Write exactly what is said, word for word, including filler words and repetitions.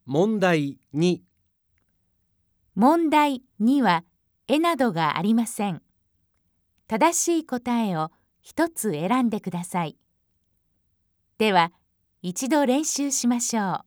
問題に。 問題には絵などがありません。正しい答えを一つ選んでください。では、一度練習しましょう。